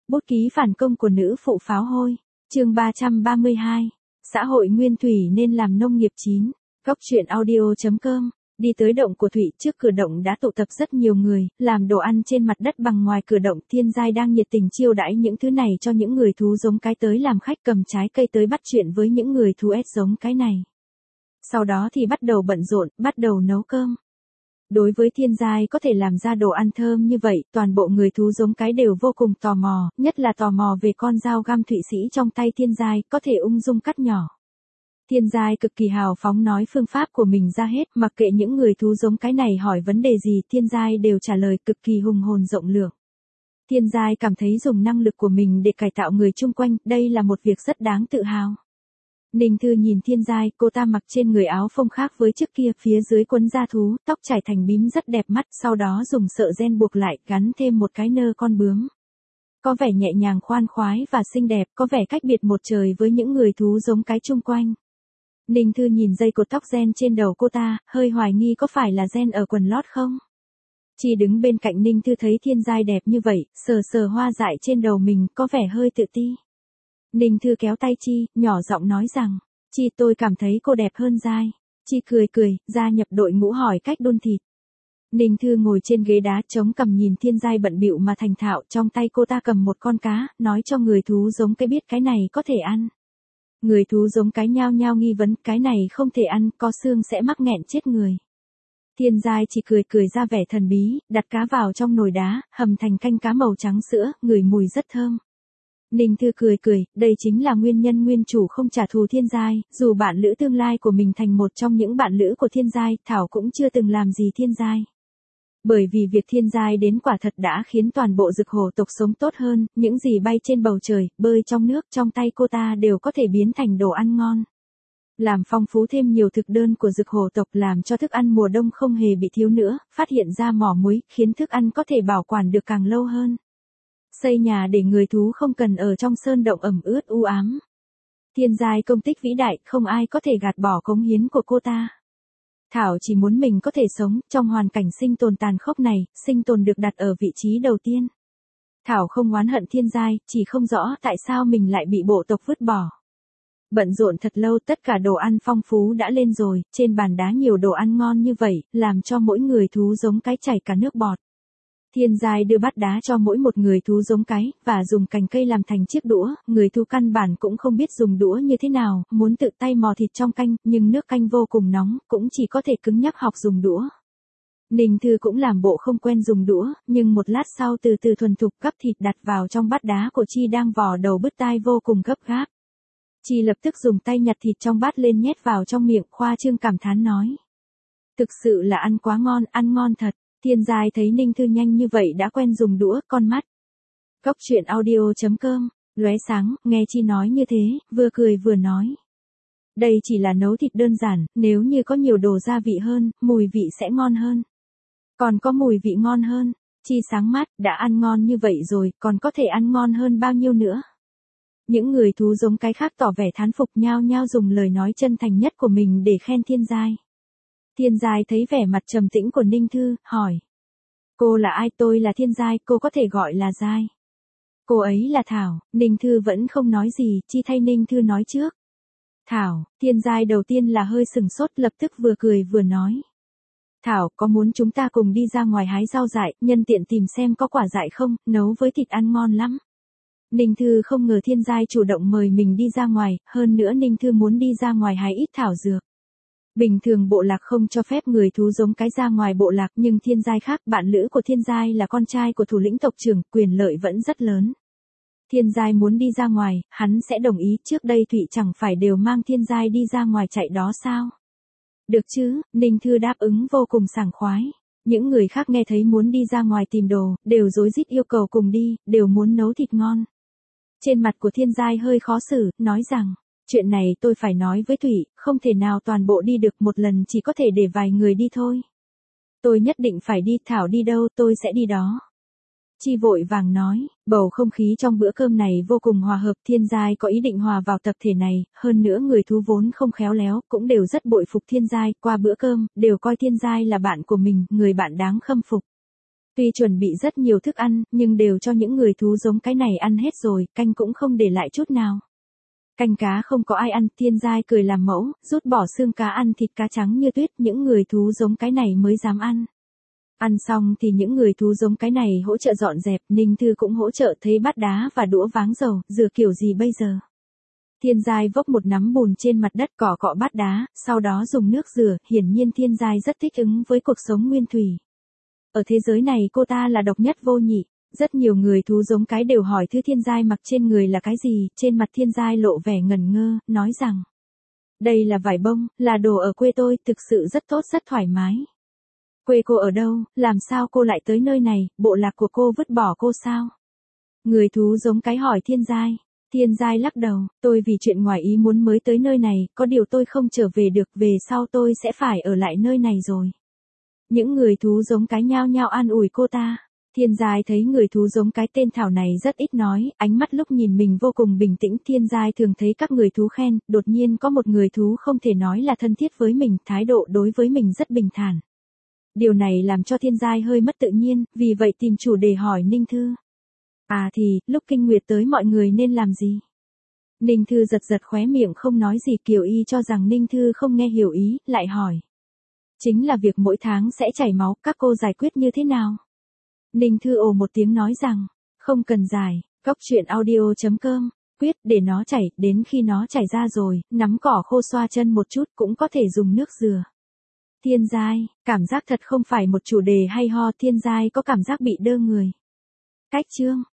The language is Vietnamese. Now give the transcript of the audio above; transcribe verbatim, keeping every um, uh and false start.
Bút ký phản công của nữ phụ pháo hôi. Chương ba trăm ba mươi hai. Xã hội nguyên thủy nên làm nông nghiệp chín. Góc truyện audio chấm com. Đi tới động của Thụy, trước cửa động đã tụ tập rất nhiều người, làm đồ ăn trên mặt đất bằng ngoài cửa động. Thiên Giai đang nhiệt tình chiêu đãi những thứ này cho những người thú giống cái tới làm khách, cầm trái cây tới bắt chuyện với những người thú ét giống cái này. Sau đó thì bắt đầu bận rộn, bắt đầu nấu cơm. Đối với Thiên Giai có thể làm ra đồ ăn thơm như vậy, toàn bộ người thú giống cái đều vô cùng tò mò, nhất là tò mò về con dao găm Thụy Sĩ trong tay Thiên Giai, có thể ung dung cắt nhỏ. Thiên Giai cực kỳ hào phóng nói phương pháp của mình ra hết, mặc kệ những người thú giống cái này hỏi vấn đề gì, Thiên Giai đều trả lời cực kỳ hùng hồn rộng lượng. Thiên Giai cảm thấy dùng năng lực của mình để cải tạo người chung quanh, đây là một việc rất đáng tự hào. Ninh Thư nhìn Thiên Giai, cô ta mặc trên người áo phông khác với trước kia, phía dưới quấn da thú, tóc trải thành bím rất đẹp mắt, sau đó dùng sợi ren buộc lại, gắn thêm một cái nơ con bướm. Có vẻ nhẹ nhàng khoan khoái và xinh đẹp, có vẻ cách biệt một trời với những người thú giống cái chung quanh. Ninh Thư nhìn dây cột tóc ren trên đầu cô ta, hơi hoài nghi có phải là ren ở quần lót không? Chi đứng bên cạnh Ninh Thư thấy Thiên Giai đẹp như vậy, sờ sờ hoa dại trên đầu mình, có vẻ hơi tự ti. Ninh Thư kéo tay Chi, nhỏ giọng nói rằng, Chi tôi cảm thấy cô đẹp hơn Giai. Chi cười cười, gia nhập đội ngũ hỏi cách đun thịt. Ninh Thư ngồi trên ghế đá chống cằm nhìn Thiên Giai bận bịu mà thành thạo, trong tay cô ta cầm một con cá, nói cho người thú giống cái biết cái này có thể ăn. Người thú giống cái nhao nhao nghi vấn, cái này không thể ăn, có xương sẽ mắc nghẹn chết người. Thiên Giai chỉ cười cười ra vẻ thần bí, đặt cá vào trong nồi đá, hầm thành canh cá màu trắng sữa, ngửi mùi rất thơm. Ninh Thư cười cười, đây chính là nguyên nhân nguyên chủ không trả thù Thiên Giai, dù bạn lữ tương lai của mình thành một trong những bạn lữ của Thiên Giai, Thảo cũng chưa từng làm gì Thiên Giai. Bởi vì việc Thiên Giai đến quả thật đã khiến toàn bộ Dực Hổ tộc sống tốt hơn, những gì bay trên bầu trời, bơi trong nước, trong tay cô ta đều có thể biến thành đồ ăn ngon. Làm phong phú thêm nhiều thực đơn của Dực Hổ tộc, làm cho thức ăn mùa đông không hề bị thiếu nữa, phát hiện ra mỏ muối, khiến thức ăn có thể bảo quản được càng lâu hơn. Xây nhà để người thú không cần ở trong sơn động ẩm ướt u ám. Thiên Giai công tích vĩ đại, không ai có thể gạt bỏ cống hiến của cô ta. Thảo chỉ muốn mình có thể sống, trong hoàn cảnh sinh tồn tàn khốc này, sinh tồn được đặt ở vị trí đầu tiên. Thảo không oán hận Thiên Giai, chỉ không rõ tại sao mình lại bị bộ tộc vứt bỏ. Bận rộn thật lâu, tất cả đồ ăn phong phú đã lên rồi, trên bàn đá nhiều đồ ăn ngon như vậy, làm cho mỗi người thú giống cái chảy cả nước bọt. Thiên Giai đưa bát đá cho mỗi một người thú giống cái, và dùng cành cây làm thành chiếc đũa, người thú căn bản cũng không biết dùng đũa như thế nào, muốn tự tay mò thịt trong canh, nhưng nước canh vô cùng nóng, cũng chỉ có thể cứng nhắc học dùng đũa. Ninh Thư cũng làm bộ không quen dùng đũa, nhưng một lát sau từ từ thuần thục gắp thịt đặt vào trong bát đá của Chi đang vò đầu bứt tai vô cùng gấp gáp. Chi lập tức dùng tay nhặt thịt trong bát lên nhét vào trong miệng, khoa trương cảm thán nói. Thực sự là ăn quá ngon, ăn ngon thật. Thiên Giai thấy Ninh Thư nhanh như vậy đã quen dùng đũa, con mắt. Góc truyện audio chấm com, lóe sáng, nghe Chi nói như thế, vừa cười vừa nói. Đây chỉ là nấu thịt đơn giản, nếu như có nhiều đồ gia vị hơn, mùi vị sẽ ngon hơn. Còn có mùi vị ngon hơn. Chi sáng mắt, đã ăn ngon như vậy rồi, còn có thể ăn ngon hơn bao nhiêu nữa. Những người thú giống cái khác tỏ vẻ thán phục, nhao nhao dùng lời nói chân thành nhất của mình để khen Thiên Giai. Thiên Giai thấy vẻ mặt trầm tĩnh của Ninh Thư, hỏi. Cô là ai? Tôi là Thiên Giai, cô có thể gọi là Giai. Cô ấy là Thảo. Ninh Thư vẫn không nói gì, Chi thay Ninh Thư nói trước. Thảo. Thiên Giai đầu tiên là hơi sừng sốt, lập tức vừa cười vừa nói. Thảo, có muốn chúng ta cùng đi ra ngoài hái rau dại, nhân tiện tìm xem có quả dại không, nấu với thịt ăn ngon lắm. Ninh Thư không ngờ Thiên Giai chủ động mời mình đi ra ngoài, hơn nữa Ninh Thư muốn đi ra ngoài hái ít thảo dược. Bình thường bộ lạc không cho phép người thú giống cái ra ngoài bộ lạc, nhưng Thiên Giai khác, bạn lữ của Thiên Giai là con trai của thủ lĩnh tộc trưởng, quyền lợi vẫn rất lớn. Thiên Giai muốn đi ra ngoài, hắn sẽ đồng ý, trước đây Thụy chẳng phải đều mang Thiên Giai đi ra ngoài chạy đó sao? Được chứ, Ninh Thư đáp ứng vô cùng sảng khoái. Những người khác nghe thấy muốn đi ra ngoài tìm đồ, đều rối rít yêu cầu cùng đi, đều muốn nấu thịt ngon. Trên mặt của Thiên Giai hơi khó xử, nói rằng, chuyện này tôi phải nói với Thụy, không thể nào toàn bộ đi được, một lần chỉ có thể để vài người đi thôi. Tôi nhất định phải đi, Thảo đi đâu tôi sẽ đi đó. Chi vội vàng nói, bầu không khí trong bữa cơm này vô cùng hòa hợp, Thiên Giai có ý định hòa vào tập thể này, hơn nữa người thú vốn không khéo léo, cũng đều rất bội phục Thiên Giai, qua bữa cơm, đều coi Thiên Giai là bạn của mình, người bạn đáng khâm phục. Tuy chuẩn bị rất nhiều thức ăn, nhưng đều cho những người thú giống cái này ăn hết rồi, canh cũng không để lại chút nào. Canh cá không có ai ăn, Thiên Giai cười làm mẫu, rút bỏ xương cá ăn thịt cá trắng như tuyết, những người thú giống cái này mới dám ăn. Ăn xong thì những người thú giống cái này hỗ trợ dọn dẹp, Ninh Thư cũng hỗ trợ, thấy bát đá và đũa váng dầu, rửa kiểu gì bây giờ. Thiên Giai vốc một nắm bùn trên mặt đất cọ cọ bát đá, sau đó dùng nước rửa, hiển nhiên Thiên Giai rất thích ứng với cuộc sống nguyên thủy. Ở thế giới này cô ta là độc nhất vô nhị, rất nhiều người thú giống cái đều hỏi thứ Thiên Giai mặc trên người là cái gì, trên mặt Thiên Giai lộ vẻ ngẩn ngơ, nói rằng, đây là vải bông, là đồ ở quê tôi, thực sự rất tốt rất thoải mái. Quê cô ở đâu, làm sao cô lại tới nơi này, bộ lạc của cô vứt bỏ cô sao? Người thú giống cái hỏi Thiên Giai. Thiên Giai lắc đầu, tôi vì chuyện ngoài ý muốn mới tới nơi này, có điều tôi không trở về được, về sau tôi sẽ phải ở lại nơi này rồi. Những người thú giống cái nhao nhao an ủi cô ta. Thiên Giai thấy người thú giống cái tên Thảo này rất ít nói, ánh mắt lúc nhìn mình vô cùng bình tĩnh. Thiên Giai thường thấy các người thú khen, đột nhiên có một người thú không thể nói là thân thiết với mình, thái độ đối với mình rất bình thản. Điều này làm cho Thiên Giai hơi mất tự nhiên, vì vậy tìm chủ đề hỏi Ninh Thư. À thì, lúc kinh nguyệt tới mọi người nên làm gì? Ninh Thư giật giật khóe miệng không nói gì, Kiều Y cho rằng Ninh Thư không nghe hiểu ý, lại hỏi. Chính là việc mỗi tháng sẽ chảy máu, các cô giải quyết như thế nào? Ninh Thư ồ một tiếng nói rằng, không cần giải, góc truyện audio chấm com, quyết để nó chảy, đến khi nó chảy ra rồi, nắm cỏ khô xoa chân một chút cũng có thể dùng nước dừa. Thiên Giai, cảm giác thật không phải một chủ đề hay ho, Thiên Giai có cảm giác bị đơ người. Cách chương